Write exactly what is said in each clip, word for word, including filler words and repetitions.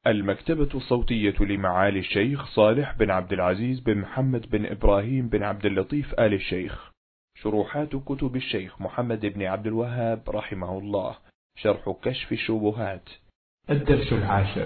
المكتبة الصوتية لمعالي الشيخ صالح بن عبد العزيز بن محمد بن إبراهيم بن عبد اللطيف آل الشيخ. شروحات كتب الشيخ محمد بن عبد الوهاب رحمه الله. شرح كشف الشبهات. الدرس العاشر.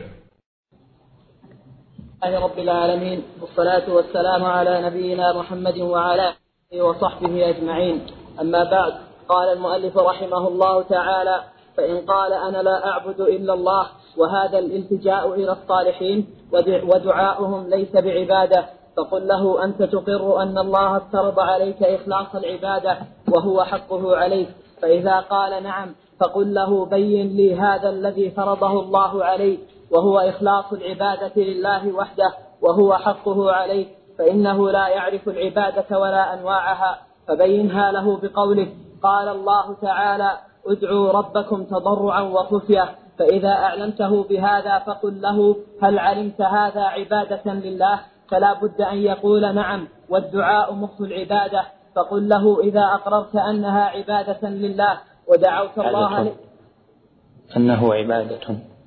لله رب العالمين، والصلاة والسلام على نبينا محمد وعلى آله وصحبه أجمعين. أما بعد، قال المؤلف رحمه الله تعالى: فإن قال أنا لا أعبد إلا الله، وهذا الالتجاء إلى الصالحين ودعاؤهم ليس بعبادة، فقل له أنت تقر أن الله افترض عليك إخلاص العبادة وهو حقه عليك. فإذا قال نعم، فقل له بين لي هذا الذي فرضه الله عليك وهو إخلاص العبادة لله وحده وهو حقه عليك، فإنه لا يعرف العبادة ولا أنواعها، فبينها له بقوله: قال الله تعالى: ادعوا ربكم تضرعا وخفية. فإذا أعلمته بهذا فقل له: هل علمت هذا عبادة لله؟ فلا بد أن يقول نعم، والدعاء مخ العبادة. فقل له: إذا أقررت أنها عبادة لله ودعوت الله أنه عبادة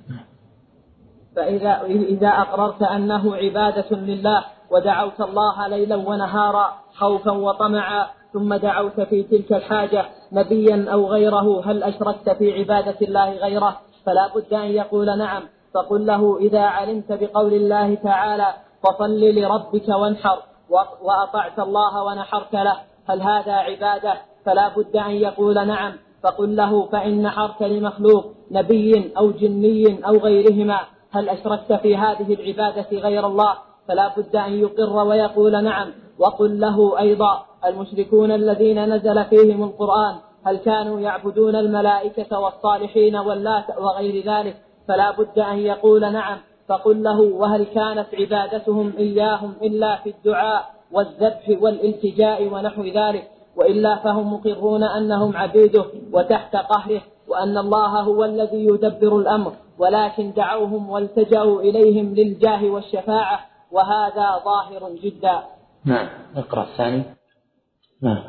فإذا إذا أقررت أنه عبادة لله ودعوت الله ليلا ونهارا خوفا وطمعا، ثم دعوت في تلك الحاجة نبيا أو غيره، هل أشركت في عبادة الله غيره؟ فلا بد أن يقول نعم. فقل له: إذا علمت بقول الله تعالى: فصل لربك وانحر، وأطعت الله ونحرت له، هل هذا عبادة؟ فلا بد أن يقول نعم. فقل له: فإن نحرت لمخلوق نبي أو جني أو غيرهما، هل أشركت في هذه العبادة غير الله؟ فلا بد أن يقر ويقول نعم. وقل له أيضا: المشركون الذين نزل فيهم القرآن، هل كانوا يعبدون الملائكة والصالحين واللات وغير ذلك؟ فلا بد أن يقول نعم. فقل له: وهل كانت عبادتهم إياهم إلا في الدعاء والذبح والالتجاء ونحو ذلك؟ وإلا فهم مقرون أنهم عبيده وتحت قهره، وأن الله هو الذي يدبر الأمر، ولكن دعوهم والتجأوا إليهم للجاه والشفاعة، وهذا ظاهر جدا. نعم. اقرأ الثاني. نعم.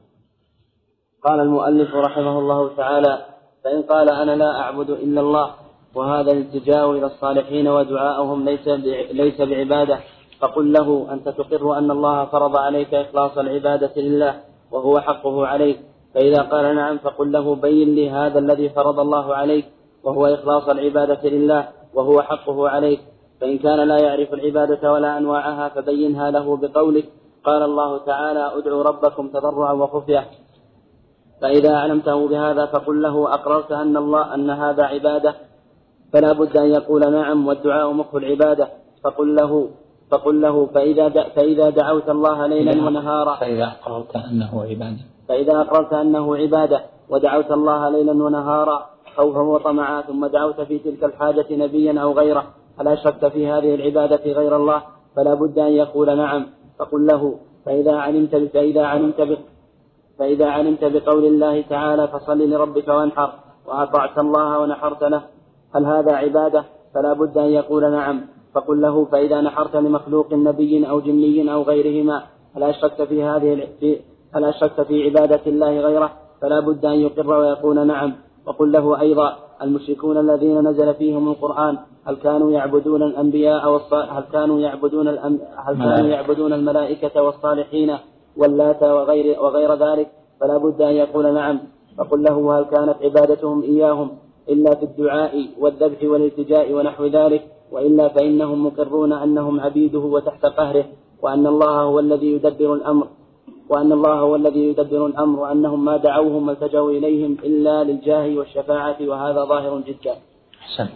قال المؤلف رحمه الله تعالى: فإن قال أنا لا أعبد إلا الله، وهذا الالتجاء إلى الصالحين ودعاؤهم ليس ليس بعبادة، فقل له أنت تقر أن الله فرض عليك إخلاص العبادة لله وهو حقه عليك. فإذا قال نعم، فقل له بين لي هذا الذي فرض الله عليك وهو إخلاص العبادة لله وهو حقه عليك. فإن كان لا يعرف العبادة ولا أنواعها فبينها له بقولك: قال الله تعالى: ادعوا ربكم تضرعا وخفية. فإذا علمته بهذا فقل له: أقررت أن الله أن هذا عبادة، فلا بد أن يقول نعم، والدعاء مخ العبادة. فقل له فقل له فإذا فإذا دعوت الله ليلا ونهارا فإذا أقررت أنه عبادة فإذا أقررت أنه عبادة ودعوت الله ليلا ونهارا خوفا وطمعا، ثم دعوت في تلك الحاجة نبيا أو غيره، هل أشركت في هذه العبادة غير الله؟ فلا بد أن يقول نعم. فقل له: فإذا علمت فإذا علمت ب... فإذا علمت بقول الله تعالى: فصل لربك وانحر، وأطعت الله ونحرت له، هل هذا عبادة؟ فلا بد أن يقول نعم. فقل له: فإذا نحرت لمخلوق نبي أو جني أو غيرهما، هل أشركت في هذه في هل أشركت في عبادة الله غيره؟ فلا بد أن يقر ويقول نعم. وقل له أيضا: المشركون الذين نزل فيهم القرآن، هل كانوا يعبدون الأنبياء والصالح هل كانوا يعبدون الأم... هل كانوا يعبدون الملائكة والصالحين واللات وغير وغير ذلك؟ فلا بد أن يقول نعم. فقل له: هل كانت عبادتهم إياهم إلا في الدعاء والذبح والالتجاء ونحو ذلك؟ وإلا فإنهم مقرون أنهم عبيده وتحت قهره، وأن الله هو الذي يدبر الأمر وأن الله هو الذي يدبر الأمر وأنهم ما دعوهم والتجوا إليهم إلا للجاه والشفاعة، وهذا ظاهر جدا. حسن.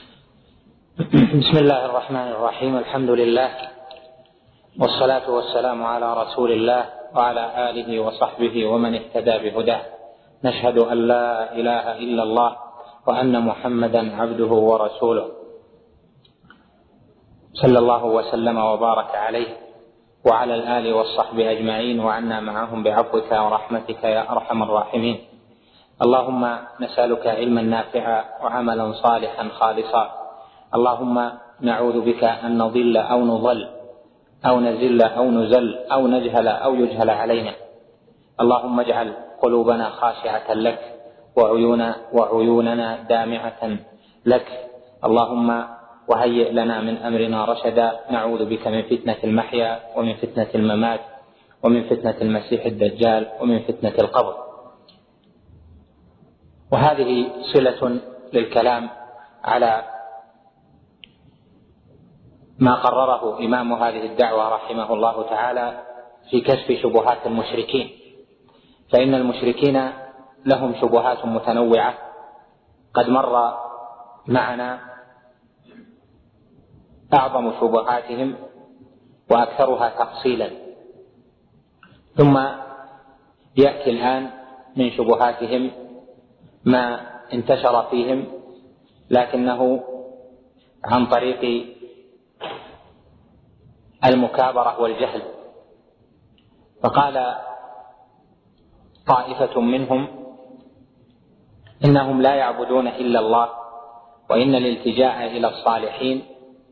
بسم الله الرحمن الرحيم. الحمد لله، والصلاة والسلام على رسول الله وعلى آله وصحبه ومن اهتدى بهداه. نشهد أن لا إله إلا الله وأن محمدا عبده ورسوله، صلى الله وسلم وبارك عليه وعلى الآل والصحب أجمعين، وعنا معهم بعفوك ورحمتك يا أرحم الراحمين. اللهم نسألك علما نافعا وعملا صالحا خالصا. اللهم نعوذ بك أن نضل أو نضل أو نزل أو نزل أو نجهل أو يجهل علينا. اللهم اجعل قلوبنا خاشعة لك وعيون وعيوننا دامعة لك. اللهم وهيئ لنا من أمرنا رشدا، نعوذ بك من فتنة المحيا ومن فتنة الممات ومن فتنة المسيح الدجال ومن فتنة القبر. وهذه صلة للكلام على ما قرره إمام هذه الدعوة رحمه الله تعالى في كشف شبهات المشركين، فإن المشركين لهم شبهات متنوعة قد مر معنا أعظم شبهاتهم وأكثرها تفصيلا، ثم يأتي الآن من شبهاتهم ما انتشر فيهم لكنه عن طريق المكابرة والجهل. فقال طائفة منهم إنهم لا يعبدون إلا الله، وإن الالتجاء إلى الصالحين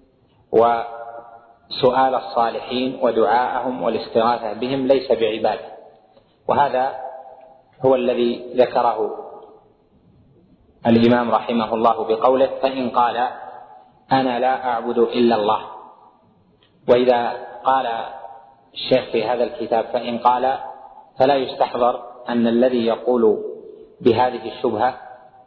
وسؤال الصالحين ودعاءهم والاستغاثة بهم ليس بعبادة. وهذا هو الذي ذكره الإمام رحمه الله بقوله فإن قال أنا لا أعبد إلا الله. وإذا قال الشيخ في هذا الكتاب فإن قال فلا يستحضر أن الذي يقول بهذه الشبهة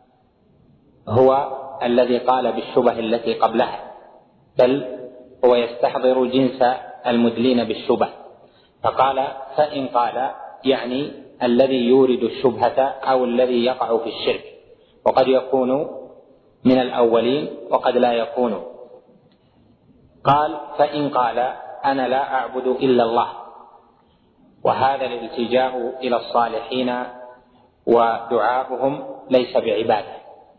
هو الذي قال بالشبه التي قبلها، بل هو يستحضر جنس المدلين بالشبه. فقال فإن قال يعني الذي يورد الشبهة أو الذي يقع في الشرك، وقد يكون من الأولين وقد لا يكون. قال فإن قال أنا لا أعبد إلا الله، وهذا الالتجاء إلى الصالحين ودعاؤهم ليس بعبادة.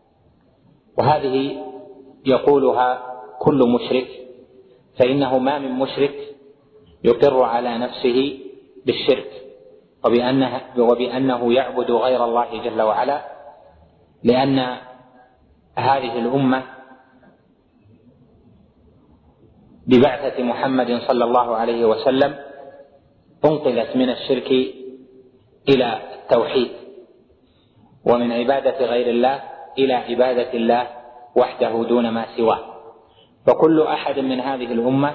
وهذه يقولها كل مشرك، فإنه ما من مشرك يقر على نفسه بالشرك وبأنه, وبأنه يعبد غير الله جل وعلا، لأن هذه الأمة ببعثة محمد صلى الله عليه وسلم انقلت من الشرك إلى التوحيد، ومن عبادة غير الله إلى عبادة الله وحده دون ما سواه. فكل أحد من هذه الأمة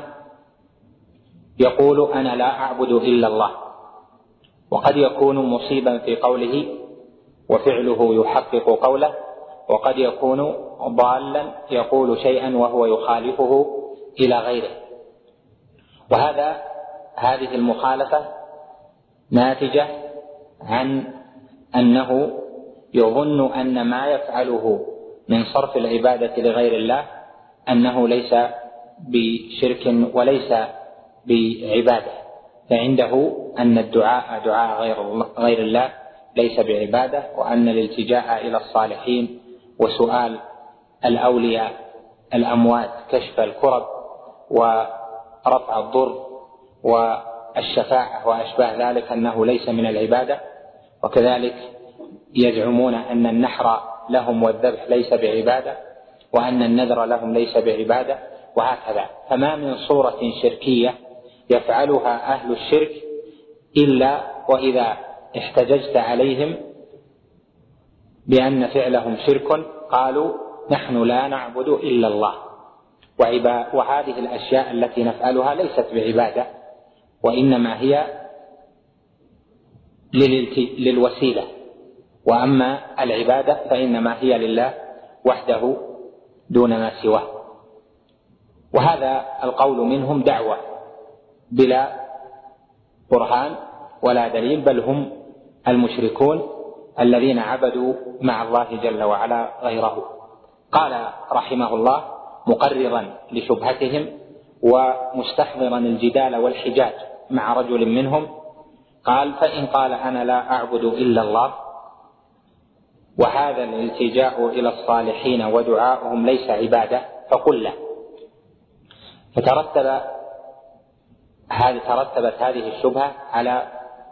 يقول أنا لا أعبد إلا الله، وقد يكون مصيبا في قوله وفعله يحقق قوله، وقد يكون ضالا يقول شيئا وهو يخالفه إلى غيره. وهذا هذه المخالفة ناتجة عن أنه يظن أن ما يفعله من صرف العبادة لغير الله أنه ليس بشرك وليس بعبادة، فعنده أن الدعاء دعاء غير, غير الله ليس بعبادة، وأن الالتجاء إلى الصالحين وسؤال الأولياء الأموات كشف الكرب ورفع الضر والشفاعة وأشباه ذلك أنه ليس من العبادة. وكذلك يزعمون أن النحر لهم والذبح ليس بعبادة، وأن النذر لهم ليس بعبادة، وهكذا. فما من صورة شركية يفعلها أهل الشرك إلا وإذا احتججت عليهم بأن فعلهم شرك قالوا نحن لا نعبد إلا الله. وهذه الأشياء التي نفعلها ليست بعبادة، وإنما هي للوسيلة، وأما العبادة فإنما هي لله وحده دون ما سواه. وهذا القول منهم دعوة بلا برهان ولا دليل، بل هم المشركون الذين عبدوا مع الله جل وعلا غيره. قال رحمه الله مقررا لشبهتهم ومستحضرا الجدال والحجاج مع رجل منهم، قال فإن قال أنا لا أعبد إلا الله، وهذا الالتجاء إلى الصالحين ودعاؤهم ليس عبادة، فقل له. فترتب هذه ترتبت هذه الشبهة على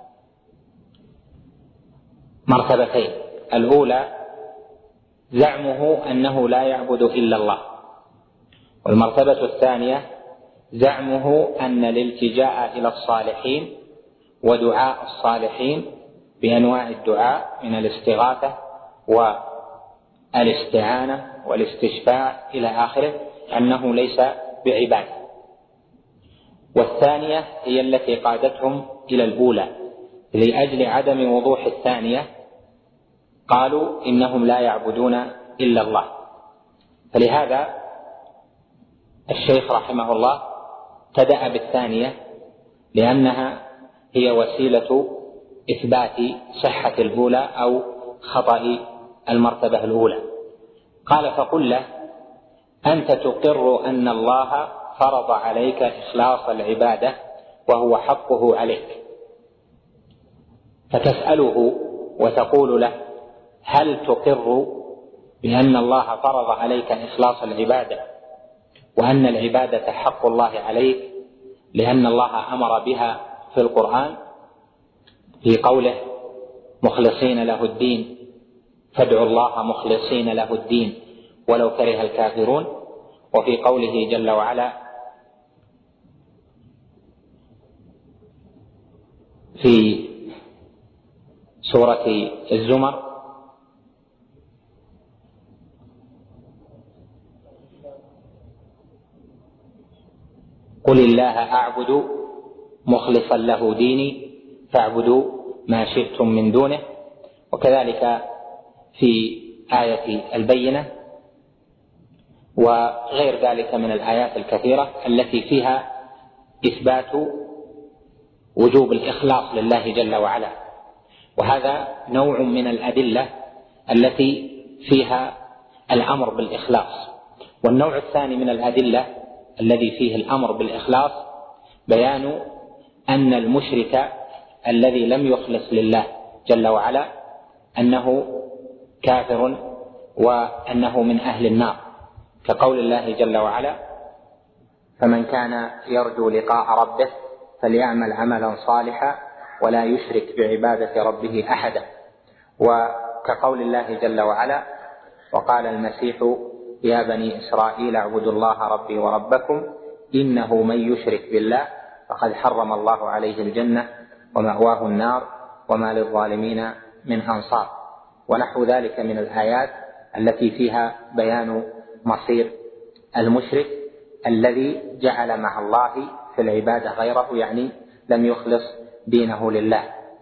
مرتبتين: الأولى زعمه أنه لا يعبد إلا الله، والمرتبة الثانية زعمه أن الالتجاء إلى الصالحين ودعاء الصالحين بأنواع الدعاء من الاستغاثة والاستعانة والاستشفاع إلى آخره أنه ليس بعبادة. والثانية هي التي قادتهم إلى الأولى، لأجل عدم وضوح الثانية قالوا إنهم لا يعبدون إلا الله. فلهذا الشيخ رحمه الله ابتدأ بالثانية، لأنها هي وسيلة إثبات صحة الأولى أو خطأ المرتبة الأولى. قال: فقل له: أنت تقر أن الله فرض عليك إخلاص العبادة وهو حقه عليك، فتسأله وتقول له: هل تقر بأن الله فرض عليك إخلاص العبادة وأن العبادة حق الله عليك، لأن الله أمر بها في القرآن في قوله: مخلصين له الدين فادعوا الله مخلصين له الدين ولو كره الكافرون، وفي قوله جل وعلا في سورة الزمر: قل الله أعبد مخلصا له ديني فاعبدوا ما شئتم من دونه. وكذلك في آية البينة وغير ذلك من الآيات الكثيرة التي فيها إثبات وجوب الإخلاص لله جل وعلا. وهذا نوع من الأدلة التي فيها الأمر بالإخلاص. والنوع الثاني من الأدلة الذي فيه الأمر بالإخلاص بيان أن المشرك الذي لم يخلص لله جل وعلا أنه كافر وأنه من أهل النار، كقول الله جل وعلا: فمن كان يرجو لقاء ربه فليعمل عملا صالحا ولا يشرك بعبادة ربه أحدا. وكقول الله جل وعلا: وقال المسيح يا بني إسرائيل اعبدوا الله ربي وربكم إنه من يشرك بالله فقد حرم الله عليه الجنة ومأواه النار وما للظالمين من أنصار. ونحو ذلك من الآيات التي فيها بيان مصير المشرك الذي جعل مع الله في العبادة غيره، يعني لم يخلص دينه لله.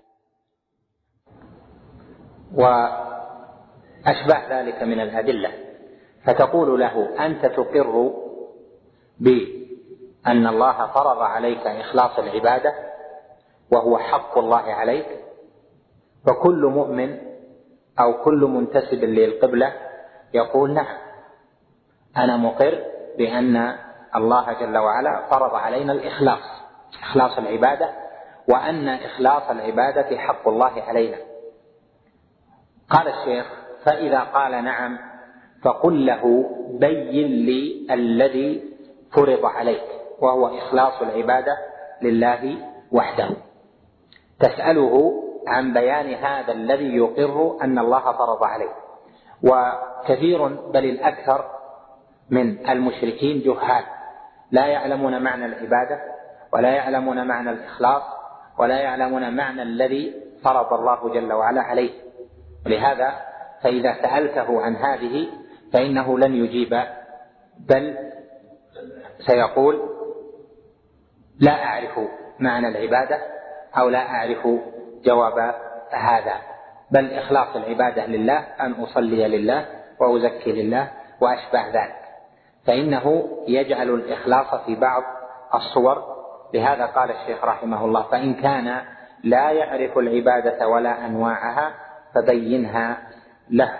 وأشبه ذلك من الأدلة. فتقول له: أنت تقر بأن الله فرض عليك إخلاص العبادة وهو حق الله عليك. فكل مؤمن أو كل منتسب للقبلة يقول: نعم، أنا مقر بأن الله جل وعلا فرض علينا الإخلاص، إخلاص العبادة، وأن إخلاص العبادة حق الله علينا. قال الشيخ: فإذا قال نعم فقل له: بين لي الذي فرض عليك وهو إخلاص العبادة لله وحده. تسأله عن بيان هذا الذي يقر أن الله فرض عليه. وكثير بل الأكثر من المشركين جهال، لا يعلمون معنى العبادة ولا يعلمون معنى الإخلاص ولا يعلمون معنى الذي فرض الله جل وعلا عليه. ولهذا فإذا سألته عن هذه فإنه لن يجيب، بل سيقول: لا أعرف معنى العبادة أو لا أعرف جواب هذا، بل إخلاص العبادة لله أن أصلي لله وأزكي لله وأشبه ذلك. فإنه يجعل الإخلاص في بعض الصور. لهذا قال الشيخ رحمه الله: فإن كان لا يعرف العبادة ولا أنواعها فبينها له،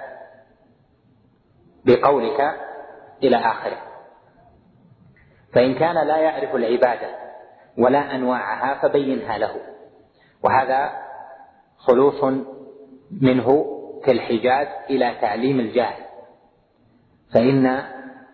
بقولك إلى آخره. فإن كان لا يعرف العبادة ولا أنواعها فبينها له. وهذا خلوص منه في الحجاز إلى تعليم الجاهل. فإن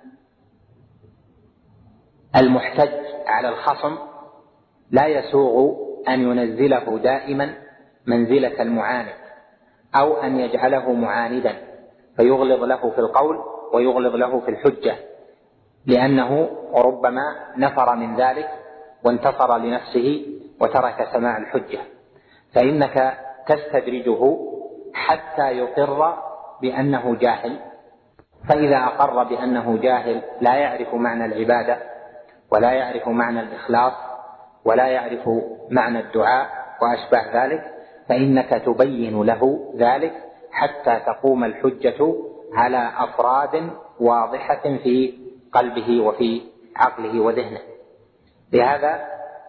المحتج على الخصم لا يسوغ أن ينزله دائما منزلة المعاند أو أن يجعله معاندا فيغلظ له في القول ويغلظ له في الحجة، لأنه ربما نفر من ذلك وانتصر لنفسه وترك سماع الحجة. فإنك تستدرجه حتى يقر بأنه جاهل، فإذا أقر بأنه جاهل لا يعرف معنى العبادة ولا يعرف معنى الإخلاص ولا يعرف معنى الدعاء وأشبه ذلك، فإنك تبين له ذلك حتى تقوم الحجة على أفراد واضحة في قلبه وفي عقله وذهنه. لهذا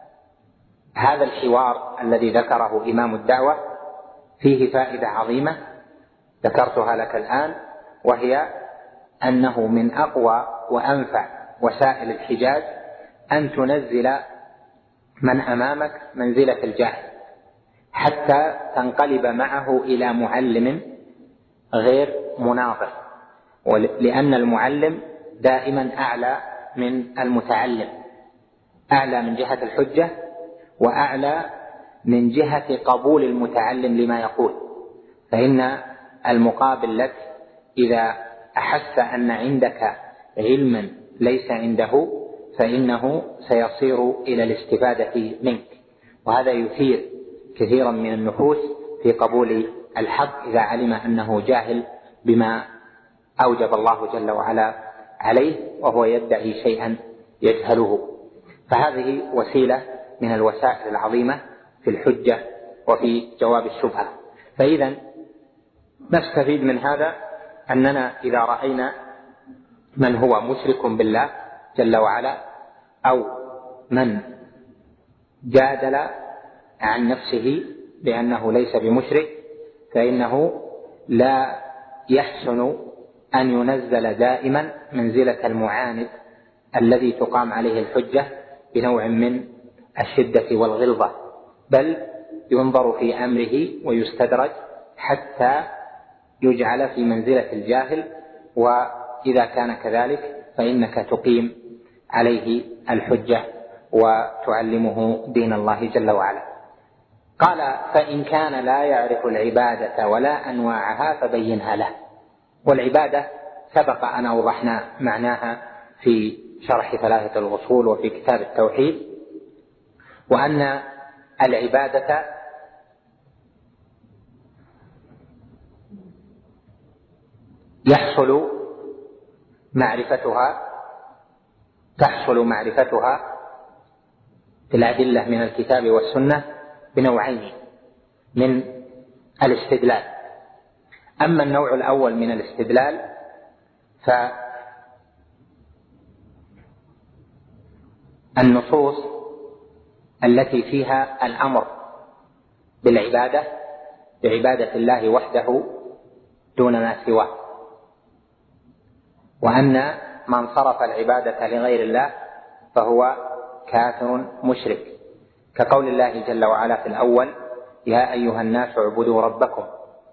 هذا الحوار الذي ذكره إمام الدعوة فيه فائدة عظيمة ذكرتها لك الآن، وهي أنه من أقوى وأنفع وسائل الحجاج أن تنزل من أمامك منزلة الجاهل حتى تنقلب معه إلى معلم غير مناظر، لأن المعلم دائما أعلى من المتعلم، أعلى من جهة الحجة وأعلى من جهة قبول المتعلم لما يقول. فإن المقابل لك إذا أحس أن عندك علما ليس عنده فإنه سيصير إلى الاستفادة منك، وهذا يثير كثيرا من النفوس في قبول الحق إذا علم أنه جاهل بما أوجب الله جل وعلا عليه وهو يدعي شيئا يجهله. فهذه وسيلة من الوسائل العظيمة في الحجة وفي جواب الشبهة. فإذا نستفيد من هذا أننا إذا رأينا من هو مشرك بالله جل وعلا أو من جادل عن نفسه بأنه ليس بمشرك، فإنه لا يحسن أن ينزل دائما منزلة المعاند الذي تقام عليه الحجة بنوع من الشدة والغلظة، بل ينظر في أمره ويستدرج حتى يجعل في منزلة الجاهل، وإذا كان كذلك فإنك تقيم عليه الحجة وتعلمه دين الله جل وعلا. قال: فإن كان لا يعرف العبادة ولا أنواعها فبينها له. والعبادة سبق أن أوضحنا معناها في شرح ثلاثة الأصول وفي كتاب التوحيد، وأن العبادة يحصل معرفتها تحصل معرفتها في الأدلة من الكتاب والسنة بنوعين من الاستدلال. أما النوع الأول من الاستدلال فالنصوص التي فيها الأمر بالعبادة بعبادة الله وحده دون ما سواه، وأن من صرف العبادة لغير الله فهو كافر مشرك، كقول الله جل وعلا في الأول: يا أيها الناس اعبدوا ربكم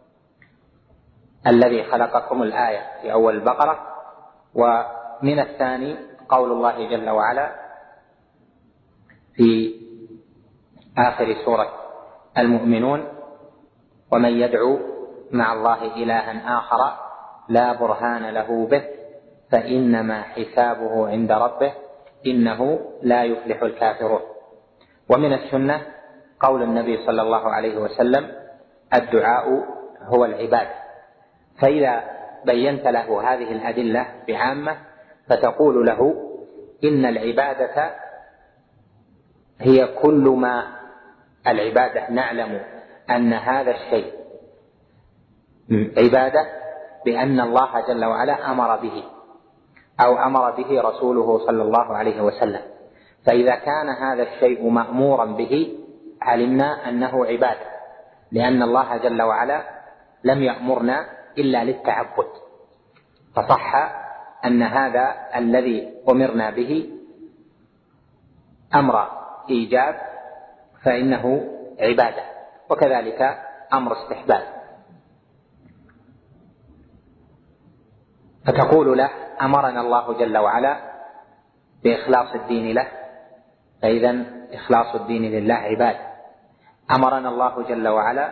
الذي خلقكم، الآية في أول البقرة. ومن الثاني قول الله جل وعلا في آخر سورة المؤمنون: ومن يدعو مع الله إلها آخر لا برهان له به فإنما حسابه عند ربه إنه لا يفلح الكافرون. ومن السنة قول النبي صلى الله عليه وسلم: الدعاء هو العبادة. فإذا بينت له هذه الأدلة بعامة فتقول له إن العبادة هي كل ما العبادة نعلم أن هذا الشيء عبادة بأن الله جل وعلا أمر به أو أمر به رسوله صلى الله عليه وسلم. فإذا كان هذا الشيء مأمورا به علمنا أنه عبادة، لأن الله جل وعلا لم يأمرنا إلا للتعبد، فصح أن هذا الذي أمرنا به أمر إيجاب فإنه عبادة، وكذلك أمر استحباب. فتقول له: أمرنا الله جل وعلا بإخلاص الدين له، فإذا إخلاص الدين لله عبادة. أمرنا الله جل وعلا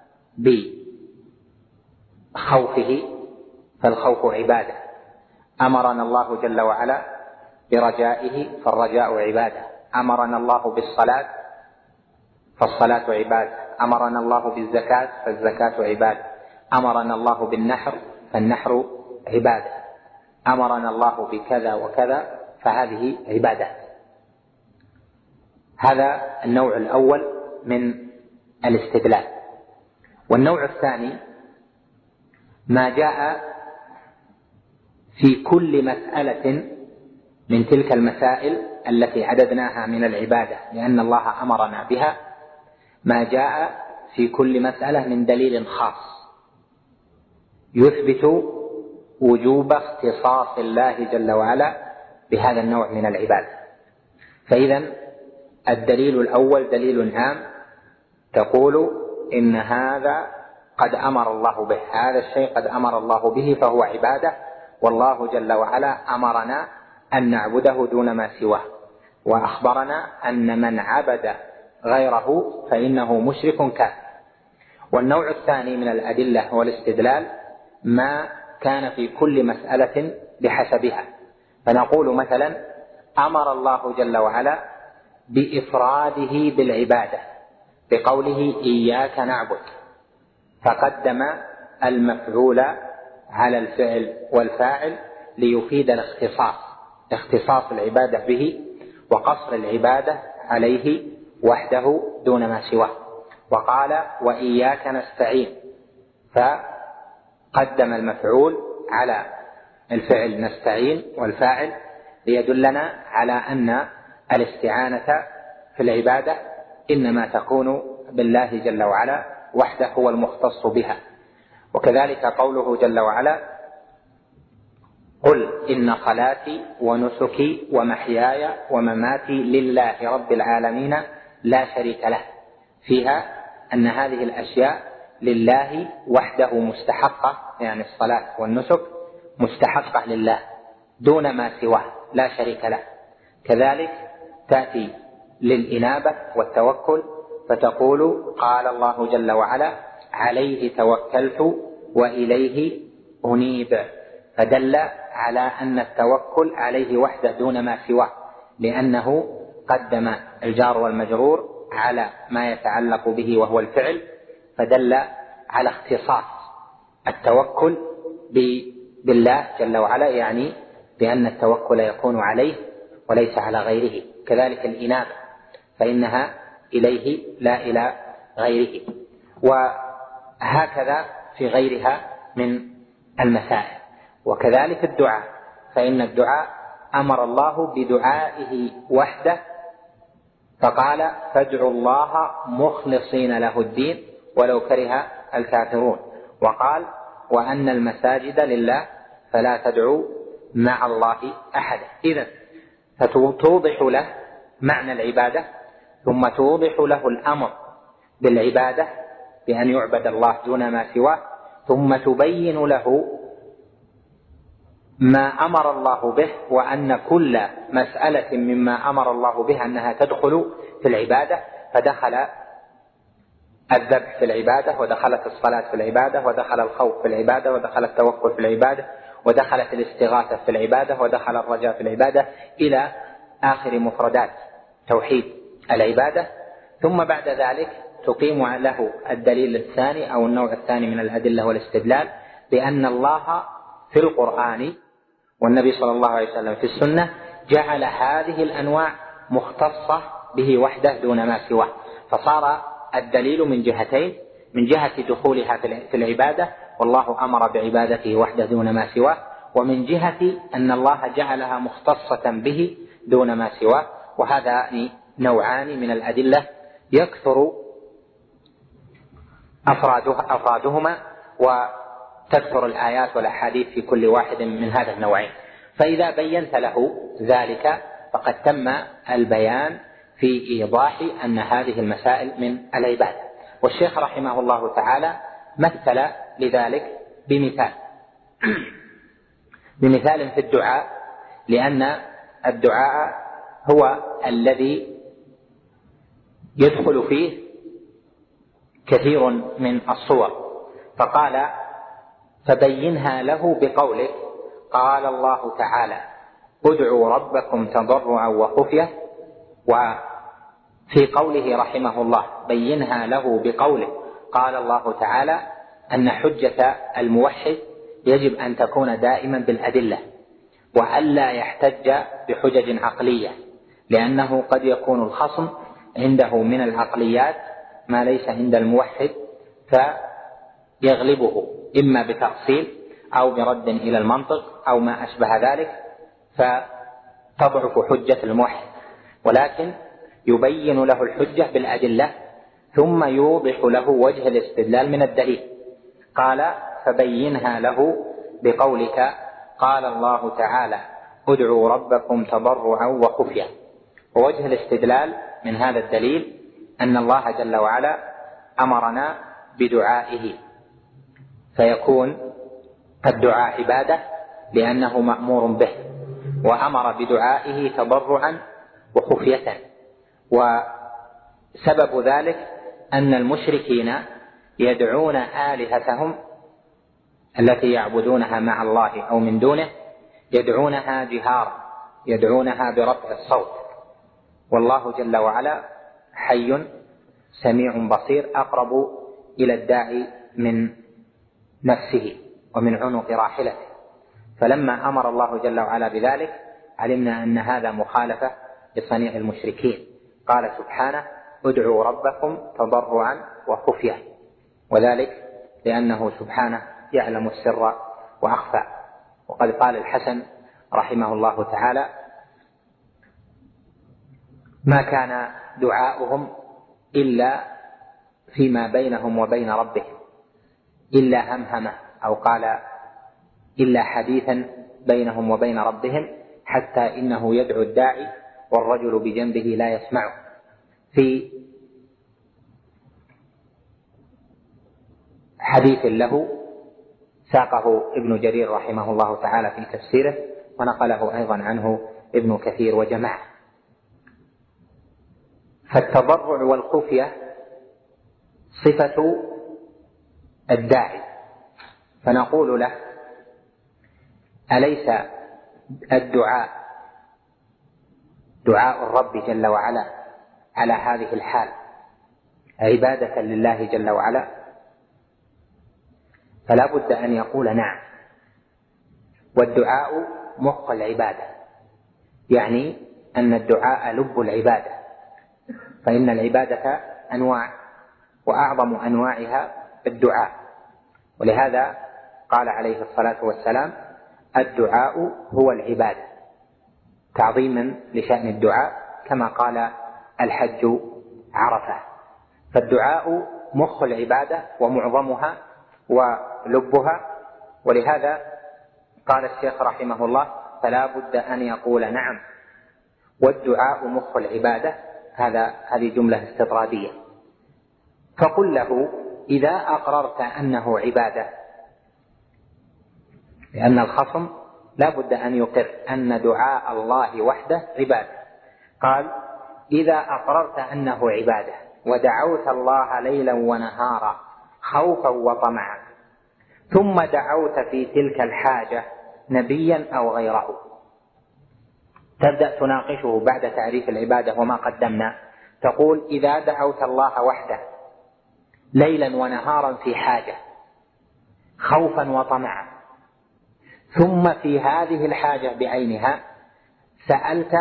بخوفه فالخوف عبادة. أمرنا الله جل وعلا برجائه فالرجاء عبادة. أمرنا الله بالصلاة فالصلاة عبادة. أمرنا الله بالزكاة فالزكاة عبادة. أمرنا الله بالنحر فالنحر عبادة. أمرنا الله بكذا وكذا فهذه عبادة. هذا النوع الأول من الاستدلال. والنوع الثاني ما جاء في كل مسألة من تلك المسائل التي عددناها من العبادة لأن الله أمرنا بها، ما جاء في كل مسألة من دليل خاص يثبت وجوب اختصاص الله جل وعلا بهذا النوع من العبادة. فإذا الدليل الأول دليل عام تقول إن هذا قد أمر الله به، هذا الشيء قد أمر الله به فهو عبادة، والله جل وعلا أمرنا أن نعبده دون ما سواه، وأخبرنا أن من عبد غيره فإنه مشرك كافر. والنوع الثاني من الأدلة والاستدلال ما كان في كل مسألة بحسبها، فنقول مثلا أمر الله جل وعلا بإفراده بالعبادة بقوله إياك نعبد، فقدم المفعول على الفعل والفاعل ليفيد الاختصاص، اختصاص العبادة به وقصر العبادة عليه وحده دون ما سواه. وقال وإياك نستعين، فقدم المفعول على الفعل نستعين والفاعل ليدلنا على أن الاستعانة في العبادة إنما تكون بالله جل وعلا وحده هو المختص بها. وكذلك قوله جل وعلا قل إن صلاتي ونسكي ومحياي ومماتي لله رب العالمين لا شريك له، فيها أن هذه الأشياء لله وحده مستحقة، يعني الصلاة والنسك مستحقة لله دون ما سواه لا شريك له. كذلك تأتي للإنابة والتوكل فتقول قال الله جل وعلا عليه توكلت وإليه أنيب، فدل على أن التوكل عليه وحده دون ما سواه، لأنه قدم الجار والمجرور على ما يتعلق به وهو الفعل، فدل على اختصاص التوكل بالله جل وعلا، يعني بأن التوكل يكون عليه وليس على غيره. كذلك الإنابة فإنها إليه لا إلى غيره، وهكذا في غيرها من المسائل. وكذلك الدعاء، فإن الدعاء أمر الله بدعائه وحده فقال فادعوا الله مخلصين له الدين ولو كره الكافرون، وقال وأن المساجد لله فلا تدعوا مع الله أحدا. إذن فتوضح له معنى العبادة ثم توضح له الأمر بالعبادة بأن يعبد الله دون ما سواه، ثم تبين له ما أمر الله به، وأن كل مسألة مما أمر الله به أنها تدخل في العبادة، فدخل الذبح في العبادة، ودخلت الصلاة في العبادة، ودخل الخوف في العبادة، ودخل التوكل في العبادة، ودخلت الاستغاثة في العبادة، ودخل الرجاء في العبادة، إلى آخر مفردات توحيد العبادة. ثم بعد ذلك تقيم له الدليل الثاني أو النوع الثاني من الأدلة والاستدلال بأن الله في القرآن والنبي صلى الله عليه وسلم في السنة جعل هذه الأنواع مختصة به وحده دون ما سواه، فصار الدليل من جهتين: من جهة دخولها في العبادة والله أمر بعبادته وحده دون ما سواه، ومن جهة أن الله جعلها مختصة به دون ما سواه. وهذان نوعان من الأدلة يكثر أفرادها أفرادهما وتكثر الآيات والأحاديث في كل واحد من هذا النوعين. فإذا بينت له ذلك فقد تم البيان في إيضاح أن هذه المسائل من العبادة. والشيخ رحمه الله تعالى مثل لذلك بمثال بمثال في الدعاء، لأن الدعاء هو الذي يدخل فيه كثير من الصور، فقال فبينها له بقوله قال الله تعالى ادعوا ربكم تضرعا وخفية. وفي قوله رحمه الله بينها له بقوله قال الله تعالى أن حجة الموحد يجب أن تكون دائما بالأدلة، وألا يحتج بحجج عقلية، لأنه قد يكون الخصم عنده من العقليات ما ليس عند الموحد فيغلبه إما بتأصيل أو برد إلى المنطق أو ما أشبه ذلك، فتضعف حجة الموحد، ولكن يبين له الحجة بالأدلة ثم يوضح له وجه الاستدلال من الدليل. قال فبينها له بقولك قال الله تعالى ادعوا ربكم تضرعا وخفيا. ووجه الاستدلال من هذا الدليل أن الله جل وعلا أمرنا بدعائه، فيكون الدعاء عبادة لأنه مأمور به، وأمر بدعائه تضرعا وخفية. وسبب ذلك أن المشركين يدعون آلهتهم التي يعبدونها مع الله أو من دونه، يدعونها جهارا، يدعونها برفع الصوت، والله جل وعلا حي سميع بصير أقرب إلى الداعي من نفسه ومن عنق راحلته. فلما أمر الله جل وعلا بذلك علمنا أن هذا مخالفة لصنيع المشركين. قال سبحانه ادعوا ربكم تضرعا وخفيا، وذلك لأنه سبحانه يعلم السر وأخفى. وقد قال الحسن رحمه الله تعالى ما كان دعاؤهم إلا فيما بينهم وبين ربهم إلا همهمة، أو قال إلا حديثا بينهم وبين ربهم، حتى إنه يدعو الداعي والرجل بجنبه لا يسمعه. في حديث له ساقه ابن جرير رحمه الله تعالى في تفسيره، ونقله أيضا عنه ابن كثير وجماعة. فالتضرع والخفية صفة الداعي، فنقول له أليس الدعاء دعاء الرب جل وعلا على هذه الحال عبادة لله جل وعلا؟ فلا بد أن يقول نعم. والدعاء مخ العبادة، يعني أن الدعاء لب العبادة، فإن العبادة أنواع، وأعظم أنواعها الدعاء. ولهذا قال عليه الصلاة والسلام الدعاء هو العبادة، تعظيما لشأن الدعاء، كما قال الحج عرفة. فالدعاء مخ العبادة ومعظمها ولبها. ولهذا قال الشيخ رحمه الله فلا بد أن يقول نعم، والدعاء مخ العبادة. هذا هذه جملة استطرادية. فقل له إذا أقررت أنه عبادة، لأن الخصم لا بد أن يقر أن دعاء الله وحده عبادة. قال إذا أقررت أنه عبادة ودعوت الله ليلا ونهارا خوفا وطمعا، ثم دعوت في تلك الحاجة نبيا أو غيره، تبدأ تناقشه بعد تعريف العبادة وما قدمنا. تقول إذا دعوت الله وحده ليلا ونهارا في حاجة خوفا وطمعا، ثم في هذه الحاجة بعينها سألت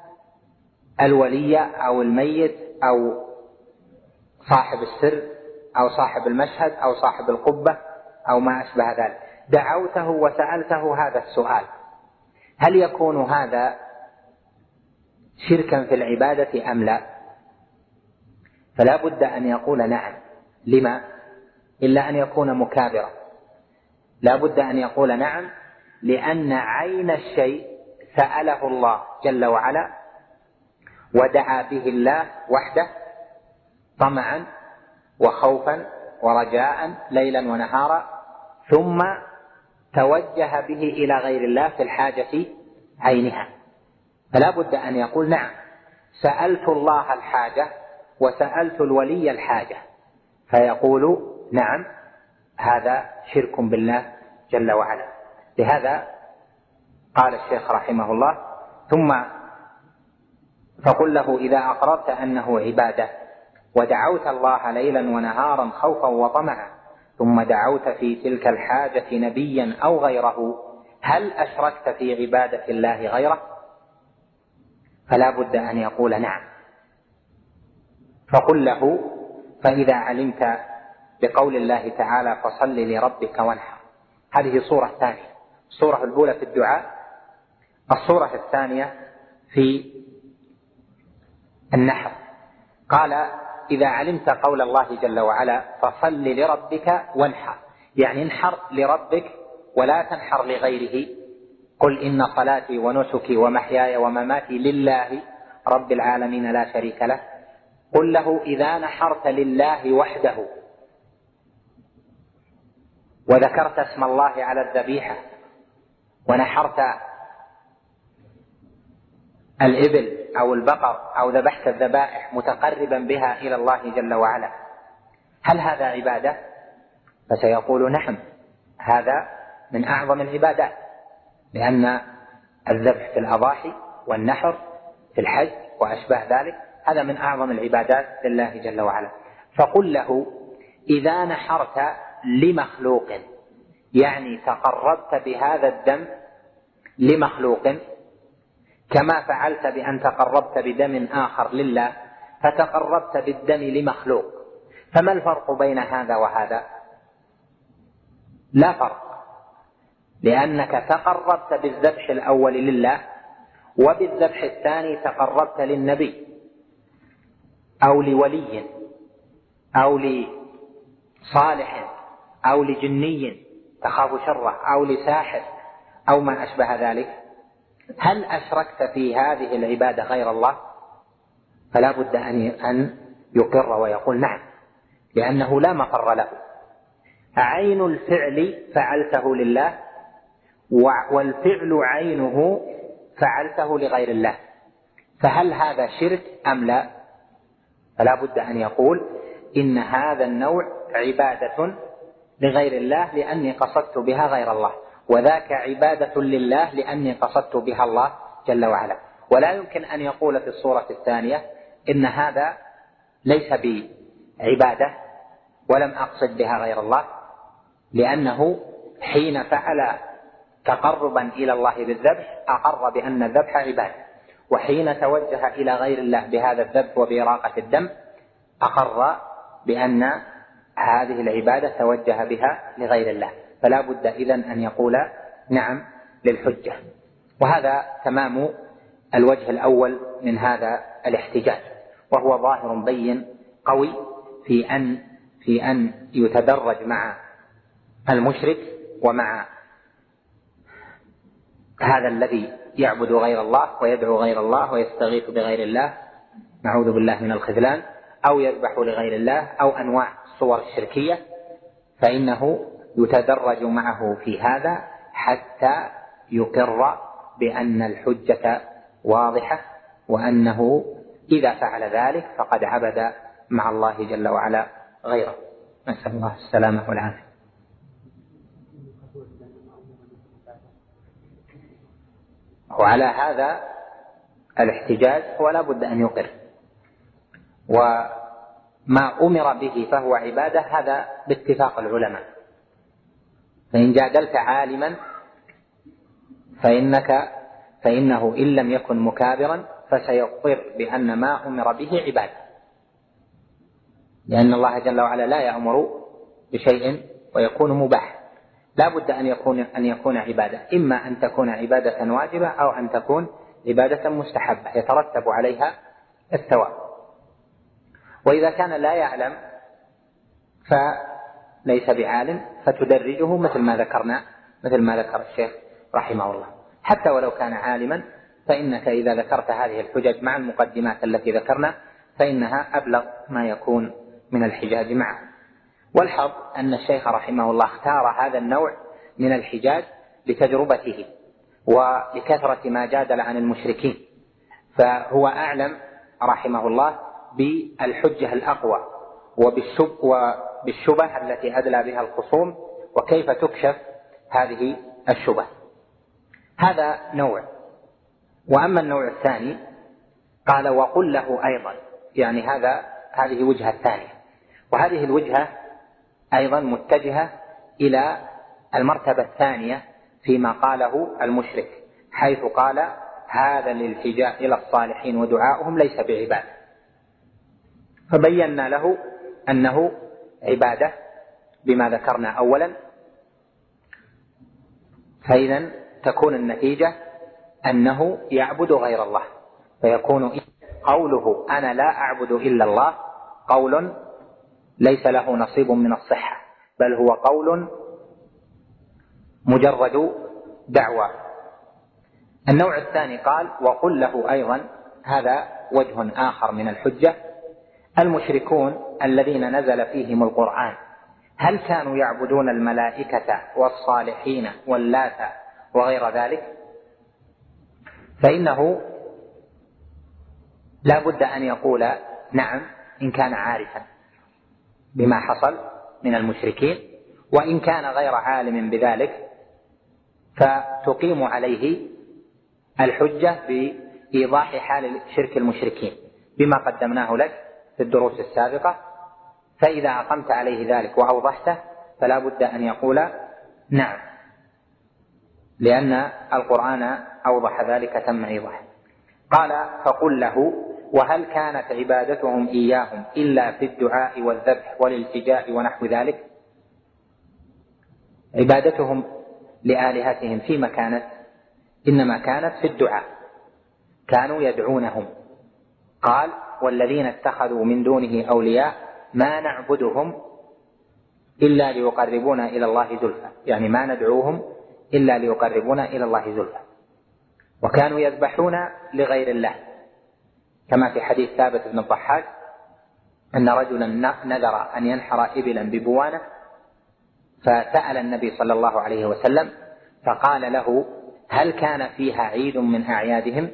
الولي أو الميت أو صاحب السر أو صاحب المشهد أو صاحب القبة أو ما أشبه ذلك، دعوته وسألته هذا السؤال، هل يكون هذا شركا في العبادة أم لا؟ فلا بد أن يقول نعم. لما؟ إلا أن يكون مكابرا. لا بد أن يقول نعم، لأن عين الشيء سأله الله جل وعلا ودعا به الله وحده طمعا وخوفا ورجاء ليلا ونهارا، ثم توجه به إلى غير الله في الحاجة عينها. فلا بد أن يقول نعم سألت الله الحاجة وسألت الولي الحاجة، فيقول نعم هذا شرك بالله جل وعلا. لهذا قال الشيخ رحمه الله ثم فقل له إذا أقررت أنه عبادة ودعوت الله ليلا ونهارا خوفا وطمعا، ثم دعوت في تلك الحاجة نبيا أو غيره، هل أشركت في عبادة الله غيره؟ فلا بد أن يقول نعم. فقل له: فإذا علمت بقول الله تعالى فصل لربك وانحر، هذه صورة ثانية. الصورة الأولى في الدعاء، الصورة الثانية في النحر. قال: إذا علمت قول الله جل وعلا فصل لربك وانحر، يعني انحر لربك ولا تنحر لغيره. قل إن صلاتي ونسكي ومحياي ومماتي لله رب العالمين لا شريك له. قل له: إذا نحرت لله وحده وذكرت اسم الله على الذبيحة ونحرت الإبل أو البقر أو ذبحت الذبائح متقربا بها إلى الله جل وعلا، هل هذا عبادة؟ فسيقول: نعم، هذا من أعظم العبادات، لأن الذبح في الأضاحي والنحر في الحج وأشباه ذلك هذا من أعظم العبادات لله جل وعلا. فقل له: إذا نحرت لمخلوق، يعني تقربت بهذا الدم لمخلوق، كما فعلت بأن تقربت بدم آخر لله، فتقربت بالدم لمخلوق، فما الفرق بين هذا وهذا؟ لا فرق، لأنك تقربت بالذبح الأول لله، وبالذبح الثاني تقربت للنبي أو لولي أو لصالح أو لجني تخاف شره أو لساحر أو ما أشبه ذلك. هل أشركت في هذه العبادة غير الله؟ فلا بد أن يقر ويقول نعم، لأنه لا مفر له. عين الفعل فعلته لله، والفعل عينه فعلته لغير الله، فهل هذا شرك أم لا؟ فلا بد أن يقول إن هذا النوع عبادة لغير الله لأني قصدت بها غير الله، وذاك عبادة لله لأني قصدت بها الله جل وعلا. ولا يمكن أن يقول في الصورة الثانية إن هذا ليس بعبادة ولم أقصد بها غير الله، لأنه حين فعل تقربا إلى الله بالذبح أقر بأن الذبح عبادة، وحين توجه إلى غير الله بهذا الذبح وبإراقة الدم أقر بأن هذه العبادة توجه بها لغير الله. فلا بد إذن أن يقول نعم للحجة. وهذا تمام الوجه الأول من هذا الاحتجاج، وهو ظاهر بين قوي في أن في أن يتدرج مع المشرك ومع هذا الذي يعبد غير الله ويدعو غير الله ويستغيث بغير الله، نعوذ بالله من الخذلان، أو يذبح لغير الله أو أنواع الصور الشركية، فإنه يتدرج معه في هذا حتى يقر بأن الحجة واضحة، وأنه إذا فعل ذلك فقد عبد مع الله جل وعلا غيره. نسأل الله السلامة والعافية. وعلى هذا الاحتجاج ولا بد أن يقر، وما أمر به فهو عبادة، هذا باتفاق العلماء. فإن جادلت عالما فإنك فإنه إن لم يكن مكابرا فسيقر بأن ما أمر به عبادة، لأن الله جل وعلا لا يأمر بشيء ويكون مباح، لا بد أن يكون أن يكون عبادة، إما أن تكون عبادة واجبة أو أن تكون عبادة مستحبة يترتب عليها الثواب. وإذا كان لا يعلم فليس بعالم فتدرجه مثل ما ذكرنا مثل ما ذكر الشيخ رحمه الله. حتى ولو كان عالما فإنك إذا ذكرت هذه الحجج مع المقدمات التي ذكرنا فإنها أبلغ ما يكون من الحجاج معه. والحظ أن الشيخ رحمه الله اختار هذا النوع من الحجاج لتجربته ولكثرة ما جادل عن المشركين، فهو أعلم رحمه الله بالحجة الأقوى وبالشب وبالشبه التي أدلى بها الخصوم وكيف تكشف هذه الشبه. هذا نوع. وأما النوع الثاني قال وقل له أيضا، يعني هذا هذه وجهة ثانية، وهذه الوجهة أيضا متجهة إلى المرتبة الثانية فيما قاله المشرك، حيث قال هذا الالتجاء إلى الصالحين ودعاؤهم ليس بعبادة، فبينا له أنه عبادة بما ذكرنا أولا. فإذا تكون النتيجة أنه يعبد غير الله، فيكون قوله أنا لا أعبد إلا الله قول ليس له نصيب من الصحة، بل هو قول مجرد دعوة. النوع الثاني قال وقل له أيضا، هذا وجه آخر من الحجة، المشركون الذين نزل فيهم القرآن هل كانوا يعبدون الملائكة والصالحين واللات وغير ذلك؟ فإنه لا بد أن يقول نعم إن كان عارفا بما حصل من المشركين، وإن كان غير عالم بذلك فتقيم عليه الحجة بإيضاح حال شرك المشركين بما قدمناه لك في الدروس السابقة. فإذا أقمت عليه ذلك وأوضحته فلا بد أن يقول نعم، لأن القرآن أوضح ذلك تم إيضاحه. قال فقل له وهل كانت عبادتهم إياهم إلا في الدعاء والذبح والالتجاء ونحو ذلك؟ عبادتهم لآلهتهم فيما كانت؟ إنما كانت في الدعاء، كانوا يدعونهم. قال والذين اتخذوا من دونه أولياء ما نعبدهم إلا ليقربونا إلى الله زلفى، يعني ما ندعوهم إلا ليقربونا إلى الله زلفى. وكانوا يذبحون لغير الله، كما في حديث ثابت بن الضحاك أن رجلا نذر أن ينحر إبلا ببوانة، فسأل النبي صلى الله عليه وسلم فقال له هل كان فيها عيد من أعيادهم؟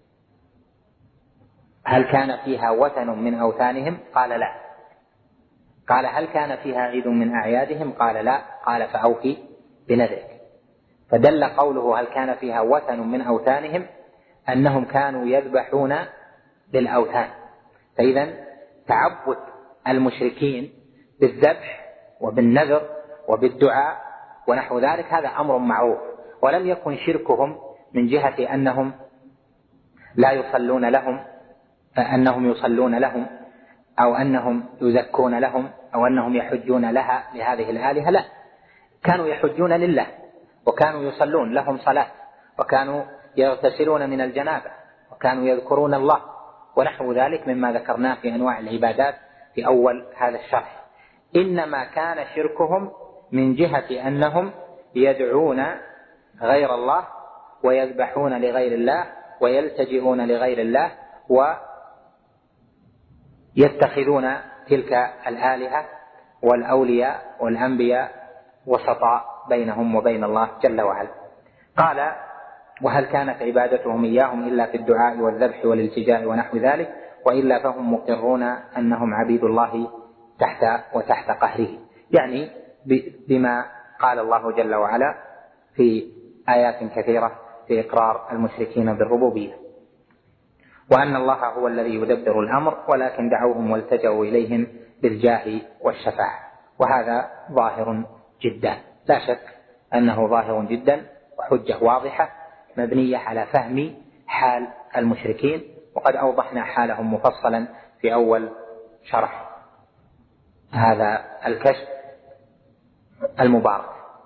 هل كان فيها وثن من أوثانهم؟ قال لا. قال هل كان فيها عيد من أعيادهم؟ قال لا. قال فأوفي بنذرك. فدل قوله هل كان فيها وثن من أوثانهم أنهم كانوا يذبحون للأوثان. فإذا تعبد المشركين بالذبح وبالنذر وبالدعاء ونحو ذلك هذا أمر معروف، ولم يكن شركهم من جهة أنهم لا يصلون لهم، أنهم يصلون لهم أو أنهم يزكون لهم أو أنهم يحجون لها لهذه الآلهة، لا، كانوا يحجون لله وكانوا يصلون لهم صلاة وكانوا يغتسلون من الجنابة وكانوا يذكرون الله ونحو ذلك مما ذكرناه في أنواع العبادات في أول هذا الشرح. إنما كان شركهم من جهة أنهم يدعون غير الله ويذبحون لغير الله ويلتجئون لغير الله ويتخذون تلك الآلهة والأولياء والأنبياء وسطاء بينهم وبين الله جل وعلا. قال وهل كانت عبادتهم إياهم إلا في الدعاء والذبح والالتجاء ونحو ذلك وإلا فهم مقرون أنهم عبيد الله تحت وتحت قهره، يعني بما قال الله جل وعلا في آيات كثيرة في إقرار المشركين بالربوبية، وأن الله هو الذي يدبر الأمر ولكن دعوهم والتجأوا إليهم بالجاه والشفاعة. وهذا ظاهر جدا، لا شك أنه ظاهر جدا وحجة واضحة مبنية على فهم حال المشركين، وقد أوضحنا حالهم مفصلا في أول شرح هذا الكشف المبارك.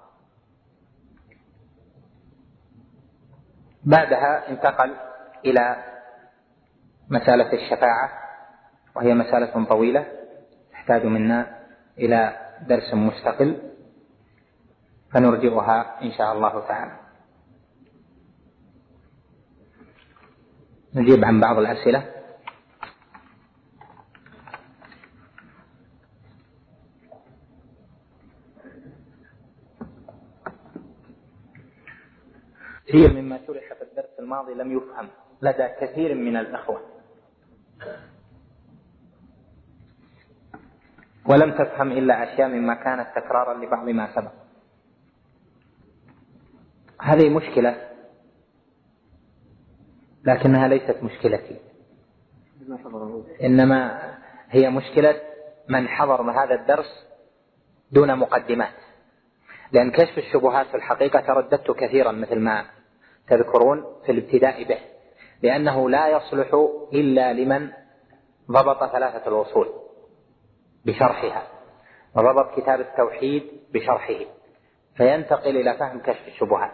بعدها انتقل إلى مسألة الشفاعة، وهي مسألة طويلة تحتاج منا إلى درس مستقل فنرجئها إن شاء الله تعالى. نجيب عن بعض الأسئلة. كثير مما شرح في الدرس الماضي لم يفهم لدى كثير من الأخوة، ولم تفهم إلا أشياء مما كانت تكرارا لبعض ما سبق. هذه مشكلة، لكنها ليست مشكلتي، إنما هي مشكلة من حضر هذا الدرس دون مقدمات. لأن كشف الشبهات في الحقيقة ترددت كثيرا مثل ما تذكرون في الابتداء به، لأنه لا يصلح إلا لمن ضبط ثلاثة الأصول بشرحها وضبط كتاب التوحيد بشرحه، فينتقل إلى فهم كشف الشبهات.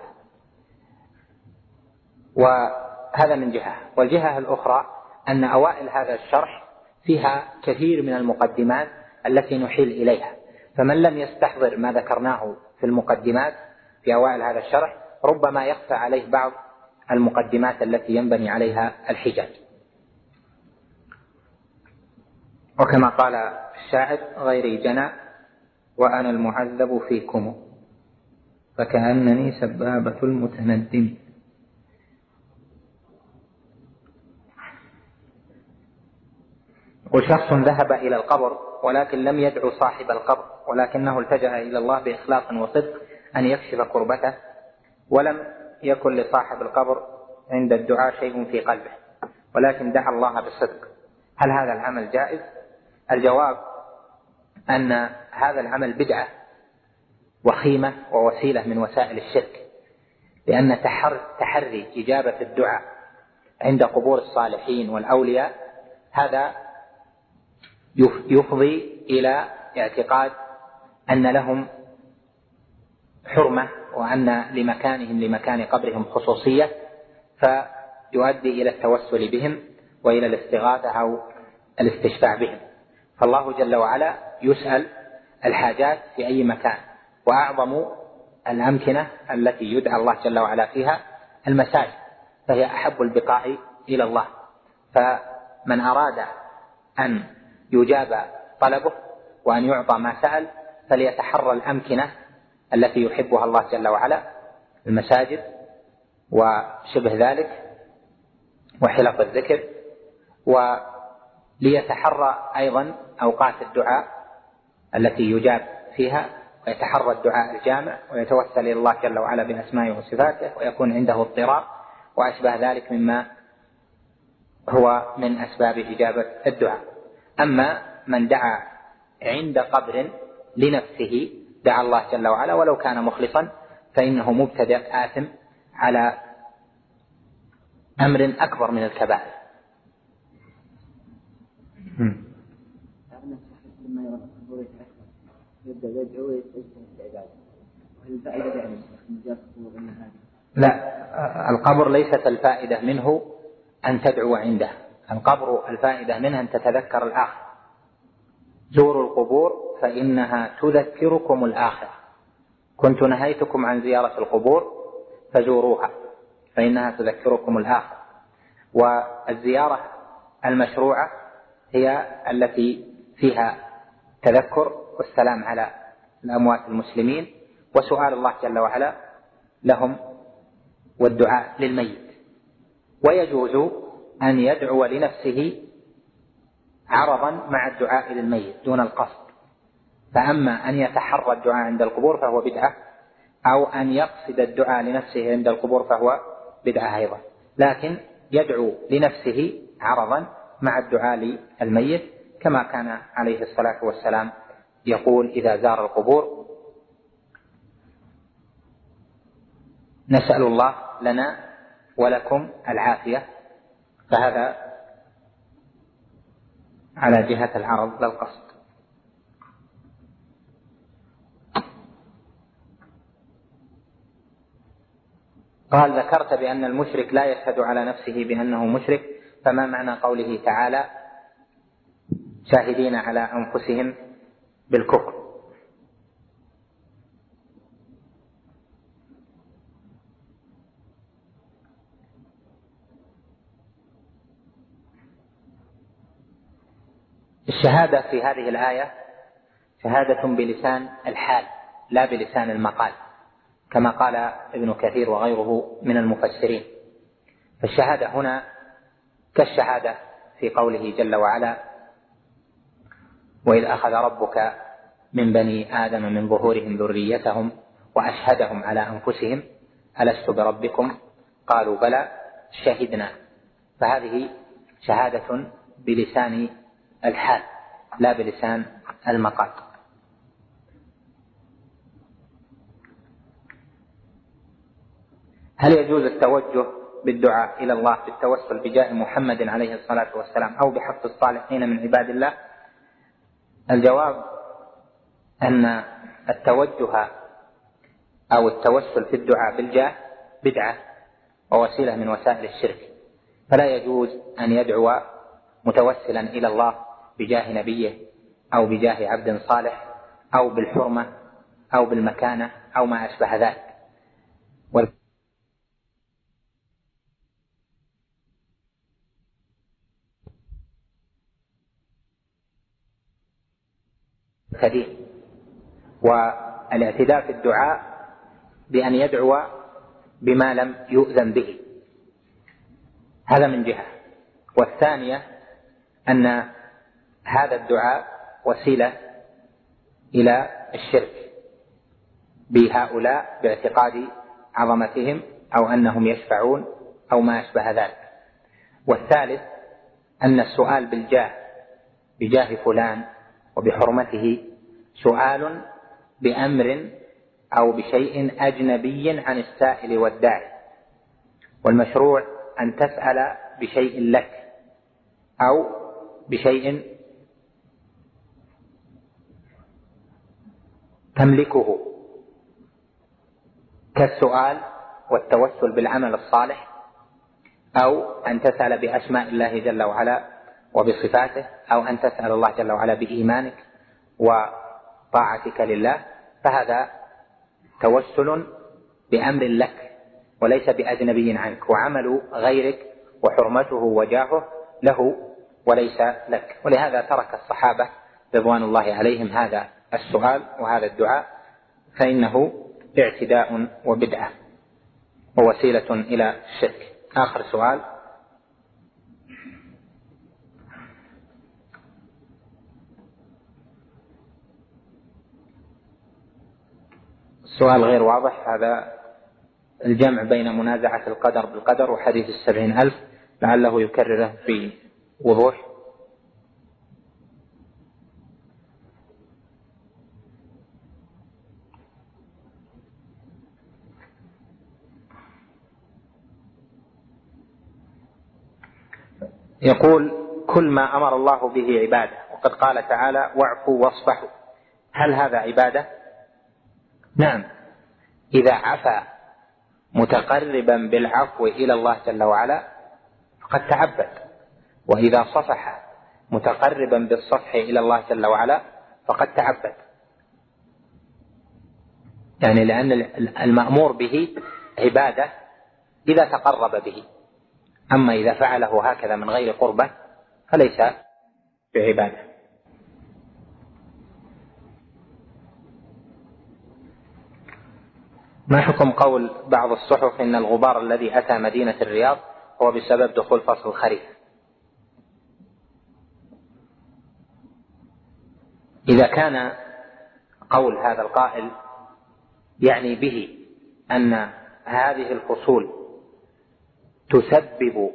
وهذا من جهة. والجهة الأخرى أن أوائل هذا الشرح فيها كثير من المقدمات التي نحيل إليها، فمن لم يستحضر ما ذكرناه في المقدمات في أوائل هذا الشرح ربما يخفى عليه بعض المقدمات التي ينبني عليها الحجاج. وكما قال الشاعر: غيري جنى وأنا المعذب فيكم فكأنني سبابة المتندم. وشخص ذهب إلى القبر ولكن لم يدعو صاحب القبر، ولكنه التجأ إلى الله بإخلاص وصدق أن يكشف كربته، ولم يكن لصاحب القبر عند الدعاء شيء في قلبه، ولكن دعا الله بصدق. هل هذا العمل جائز؟ الجواب أن هذا العمل بدعة وخيمة ووسيلة من وسائل الشرك، لأن تحري إجابة الدعاء عند قبور الصالحين والأولياء هذا يفضي إلى اعتقاد أن لهم حرمة وأن لمكانهم لمكان قبرهم خصوصية، فيؤدي إلى التوسل بهم وإلى الاستغاثة أو الاستشفاع بهم. فالله جل وعلا يسأل الحاجات في أي مكان، وأعظم الأمكنة التي يدعى الله جل وعلا فيها المساجد، فهي أحب البقاع إلى الله. فمن أراد أن يجاب طلبه وأن يعطى ما سأل فليتحرى الأمكنة التي يحبها الله جل وعلا، المساجد وشبه ذلك وحلق الذكر، وليتحرى أيضا أوقات الدعاء التي يجاب فيها، ويتحرى الدعاء الجامع، ويتوسل إلى الله جل وعلا بأسمائه وصفاته، ويكون عنده اضطرار وأشبه ذلك مما هو من أسباب إجابة الدعاء. أما من دعا عند قبر لنفسه دعا الله جل وعلا ولو كان مخلصا فإنه مبتدع آثم على أمر أكبر من الكبائر. لا، القبر ليست الفائدة منه أن تدعو عنده، القبر الفائدة منها أن تتذكر الآخرة. زوروا القبور فإنها تذكركم الآخرة، كنت نهيتكم عن زيارة القبور فزوروها فإنها تذكركم الآخرة. والزيارة المشروعة هي التي فيها تذكر والسلام على الأموات المسلمين وسؤال الله جل وعلا لهم والدعاء للميت. ويجوز أن يدعو لنفسه عرضا مع الدعاء للميت دون القصد، فأما أن يتحرى الدعاء عند القبور فهو بدعة، أو أن يقصد الدعاء لنفسه عند القبور فهو بدعة أيضا، لكن يدعو لنفسه عرضا مع الدعاء للميت، كما كان عليه الصلاة والسلام يقول إذا زار القبور: نسأل الله لنا ولكم العافية، فهذا على جهة العرض لا القصد. قال: ذكرت بأن المشرك لا يشهد على نفسه بأنه مشرك، فما معنى قوله تعالى: شاهدين على أنفسهم بالكفر؟ الشهادة في هذه الآية شهادة بلسان الحال لا بلسان المقال، كما قال ابن كثير وغيره من المفسرين. فالشهادة هنا كالشهادة في قوله جل وعلا: وإذ أخذ ربك من بني آدم من ظهورهم ذريتهم وأشهدهم على أنفسهم ألست بربكم قالوا بلى شهدنا. فهذه شهادة بلسان الحال لا بلسان المقال. هل يجوز التوجه بالدعاء إلى الله بالتوسل بجاه محمد عليه الصلاة والسلام أو بحق الصالحين من عباد الله؟ الجواب أن التوجه أو التوسل في الدعاء بالجاه بدعة ووسيلة من وسائل الشرك، فلا يجوز أن يدعو متوسلا إلى الله بجاه نبيه أو بجاه عبد صالح أو بالحرمة أو بالمكانة أو ما أشبه ذلك. والاعتداء في الدعاء بأن يدعو بما لم يؤذن به، هذا من جهة. والثانية أن هذا الدعاء وسيلة إلى الشرك بهؤلاء باعتقاد عظمتهم أو أنهم يشفعون أو ما أشبه ذلك. والثالث أن السؤال بالجاه بجاه فلان وبحرمته سؤال بأمر أو بشيء أجنبي عن السائل والداعي، والمشروع أن تسأل بشيء لك أو بشيء تملكه كالسؤال والتوسل بالعمل الصالح، أو أن تسأل بأسماء الله جل وعلا وبصفاته، أو أن تسأل الله جل وعلا بإيمانك وطاعتك لله، فهذا توسل بأمر لك وليس بأجنبي عنك، وعمل غيرك وحرمته وجاهه له وليس لك. ولهذا ترك الصحابة رضوان الله عليهم هذا السؤال وهذا الدعاء، فإنه اعتداء وبدعة ووسيلة إلى الشرك. آخر سؤال: السؤال غير واضح، هذا الجمع بين منازعة القدر بالقدر وحديث السبعين ألف، لعله يكرره في وضوح. يقول: كل ما أمر الله به عبادة، وقد قال تعالى: واعفوا واصفحوا، هل هذا عبادة؟ نعم، إذا عفا متقربا بالعفو إلى الله جل وعلا فقد تعبد، وإذا صفح متقربا بالصفح إلى الله جل وعلا فقد تعبد، يعني لأن المأمور به عبادة إذا تقرب به، أما إذا فعله هكذا من غير قربة فليس بعبادة. ما حكم قول بعض الصحف إن الغبار الذي أتى مدينة الرياض هو بسبب دخول فصل الخريف؟ إذا كان قول هذا القائل يعني به أن هذه الفصول تسبب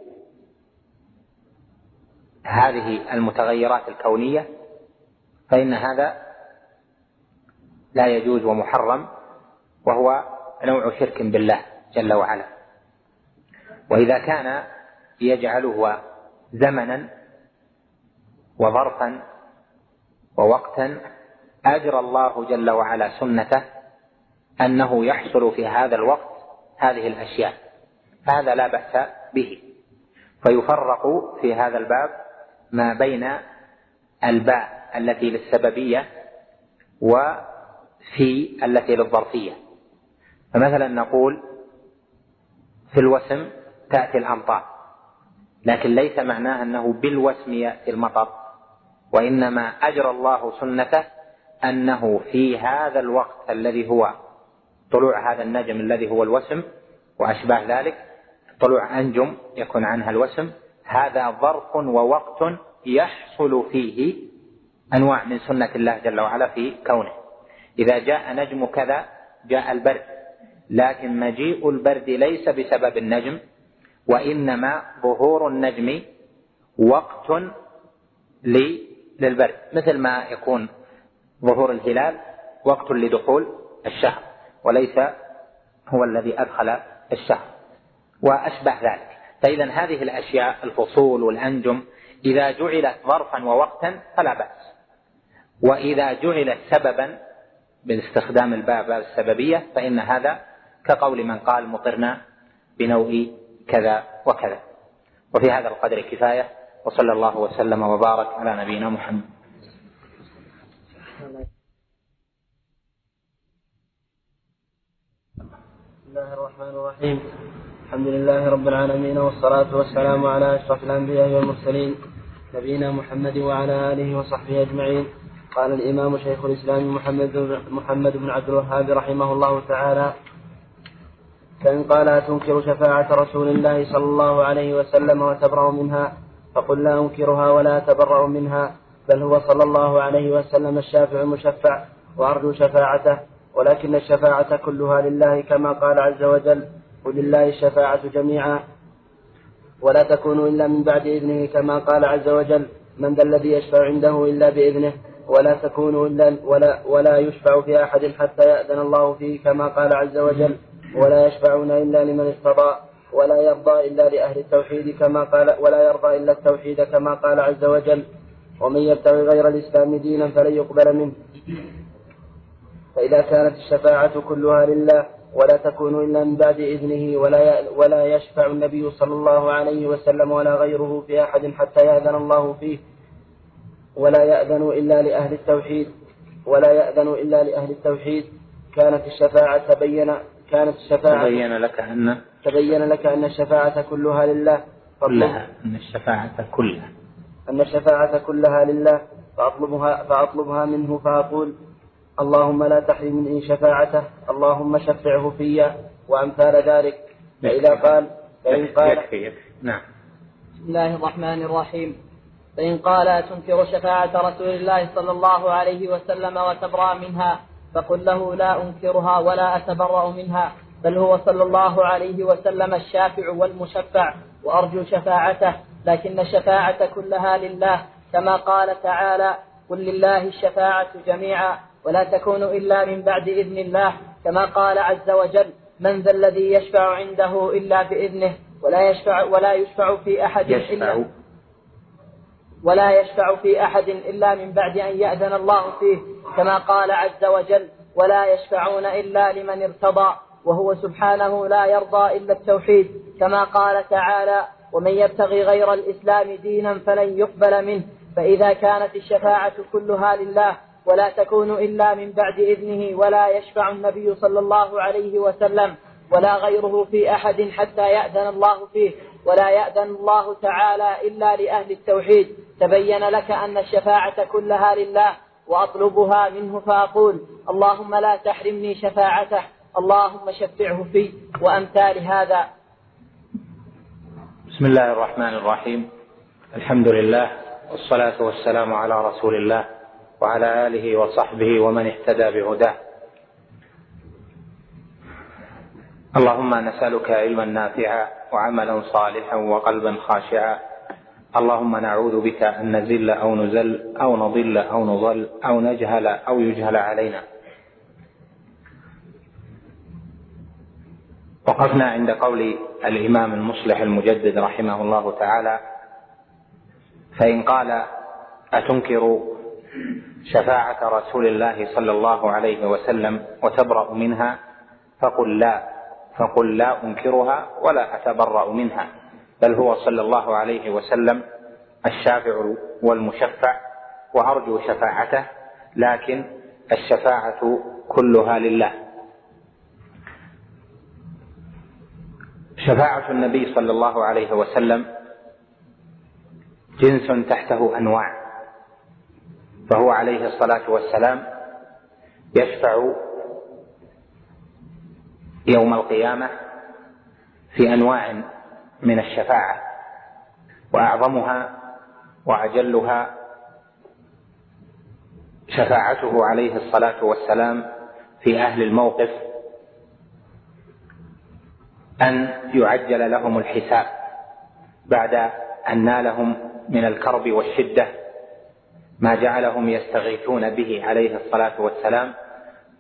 هذه المتغيرات الكونية فإن هذا لا يجوز ومحرم، وهو نوع شرك بالله جل وعلا. وإذا كان يجعله زمنا وظرفا ووقتا أجرى الله جل وعلا سنته أنه يحصل في هذا الوقت هذه الأشياء، فهذا لا بأس به. فيفرق في هذا الباب ما بين الباء التي للسببية وفي التي للظرفية. فمثلا نقول في الوسم تأتي الأمطار، لكن ليس معناه أنه بالوسم يأتي المطر، وإنما أجرى الله سنته أنه في هذا الوقت الذي هو طلوع هذا النجم الذي هو الوسم وأشباه ذلك، طلوع أنجم يكون عنها الوسم، هذا ظرف ووقت يحصل فيه أنواع من سنة الله جل وعلا في كونه. إذا جاء نجم كذا جاء البرد، لكن مجيء البرد ليس بسبب النجم، وإنما ظهور النجم وقت للبرد، مثل ما يكون ظهور الهلال وقت لدخول الشهر وليس هو الذي أدخل الشهر. وأشبه ذلك. فإذا هذه الأشياء الفصول والأنجم إذا جعلت ظرفا ووقتا فلا بأس، وإذا جعلت سببا باستخدام الباب السببية فإن هذا كقول من قال مطرنا بنوء كذا وكذا. وفي هذا القدر كفاية، وصلى الله وسلم وبارك على نبينا محمد. بسم الله الرحمن الرحيم. الحمد لله رب العالمين، والصلاة والسلام على أشرف الأنبياء والمرسلين نبينا محمد وعلى آله وصحبه أجمعين. قال الإمام شيخ الإسلام محمد محمد بن عبد الوهاب رحمه الله تعالى: فإن قال أتنكر شفاعة رسول الله صلى الله عليه وسلم وتبرأ منها، فقل لا أنكرها ولا أتبرأ منها، بل هو صلى الله عليه وسلم الشافع المشفع وأرجو شفاعته، ولكن الشفاعة كلها لله كما قال عز وجل: ولله الشفاعة جميعا ولا تكون إلا من بعد إذنه، كما قال عز وجل: من ذا الذي يشفع عنده إلا بإذنه، ولا تكون إلا ولا, ولا يشفع في أحد حتى يأذن الله فيه، كما قال عز وجل: ولا يشفعون إلا لمن ارتضى، ولا يرضى إلا لأهل التوحيد كما قال ولا يرضى إلا التوحيد كما قال عز وجل: ومن يبتغي غير الإسلام دينا فلن يقبل منه. فإذا كانت الشفاعة كلها لله ولا تكون إلا من بعد إذنه، ولا ولا يشفع النبي صلى الله عليه وسلم ولا غيره في أحد حتى يأذن الله فيه، ولا يأذن إلا لأهل التوحيد ولا يأذن إلا لأهل التوحيد كانت الشفاعة تبين كانت الشفاعة تبين لك أن تبين لك أن الشفاعة كلها لله كلها أن الشفاعة كلها أن الشفاعة كلها لله فأطلبها فأطلبها منه، فأقول: اللهم لا تحرمني شفاعته، اللهم شفعه فيا، وأمثال ذلك. فإذا قال فإن قال يكفي يكفي. نعم. بسم الله الرحمن الرحيم. فإن قال تنكر شفاعة رسول الله صلى الله عليه وسلم وتبرأ منها، فقل له: لا أنكرها ولا أتبرأ منها، بل هو صلى الله عليه وسلم الشافع والمشفع وأرجو شفاعته، لكن الشفاعة كلها لله كما قال تعالى: قل لله الشفاعة جميعا ولا تكون إلا من بعد إذن الله، كما قال عز وجل: من ذا الذي يشفع عنده إلا بإذنه ولا يشفع ولا يشفع في أحد يشفع إلا ولا يشفع في أحد إلا من بعد أن يأذن الله فيه، كما قال عز وجل: ولا يشفعون إلا لمن ارتضى، وهو سبحانه لا يرضى إلا التوحيد، كما قال تعالى: ومن يبتغي غير الإسلام دينا فلن يقبل منه. فإذا كانت الشفاعة كلها لله ولا تكون إلا من بعد إذنه، ولا يشفع النبي صلى الله عليه وسلم ولا غيره في أحد حتى يأذن الله فيه، ولا يأذن الله تعالى إلا لأهل التوحيد، تبين لك أن الشفاعة كلها لله، وأطلبها منه، فأقول: اللهم لا تحرمني شفاعته، اللهم شفعه في، وأمثال هذا. بسم الله الرحمن الرحيم. الحمد لله، والصلاة والسلام على رسول الله وعلى آله وصحبه ومن اهتدى بهداه. اللهم نسألك علما نافعا وعملا صالحا وقلبا خاشعا. اللهم نعوذ بك أن نزل أو نزل أو نضل أو نضل أو نجهل أو يجهل علينا. وقفنا عند قول الإمام المصلح المجدد رحمه الله تعالى: فإن قال أتنكر شفاعة رسول الله صلى الله عليه وسلم وتبرأ منها، فقل لا فقل لا أنكرها ولا أتبرأ منها، بل هو صلى الله عليه وسلم الشافع والمشفع وأرجو شفاعته، لكن الشفاعة كلها لله. شفاعة النبي صلى الله عليه وسلم جنس تحته أنواع، فهو عليه الصلاة والسلام يشفع يوم القيامة في أنواع من الشفاعة، وأعظمها وأجلها شفاعته عليه الصلاة والسلام في أهل الموقف، أن يعجل لهم الحساب بعد أن نالهم من الكرب والشدة ما جعلهم يستغيثون به عليه الصلاة والسلام في عرصات القيامة، في ذلك الموقف العظيم.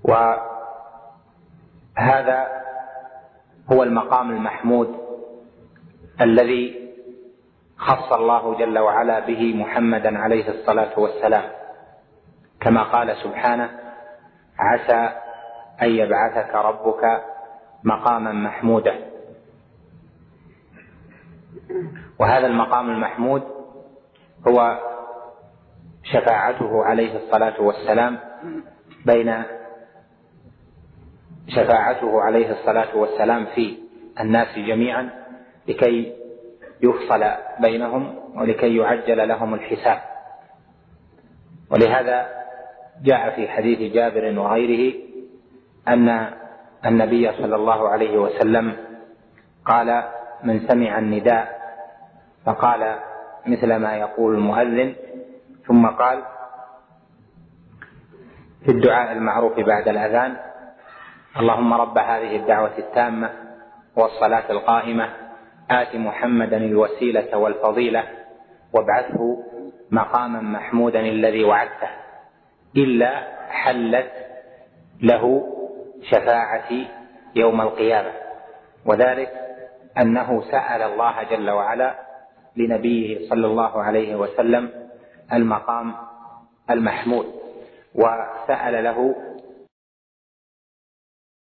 وهذا هو المقام المحمود الذي خص الله جل وعلا به محمدا عليه الصلاة والسلام، كما قال سبحانه: عسى أن يبعثك ربك مقاما محمودا. وهذا المقام المحمود هو شفاعته عليه الصلاة والسلام بين شفاعته عليه الصلاة والسلام في الناس جميعا لكي يفصل بينهم ولكي يعجل لهم الحساب. ولهذا جاء في حديث جابر وغيره أن النبي صلى الله عليه وسلم قال: من سمع النداء فقال مثل ما يقول المؤذن، ثم قال في الدعاء المعروف بعد الأذان: اللهم رب هذه الدعوة التامة والصلاة القائمة آت محمدا الوسيلة والفضيلة وابعثه مقاما محمودا الذي وعدته، إلا حلت له شفاعتي يوم القيامة. وذلك أنه سأل الله جل وعلا لنبيه صلى الله عليه وسلم المقام المحمود، وسأل له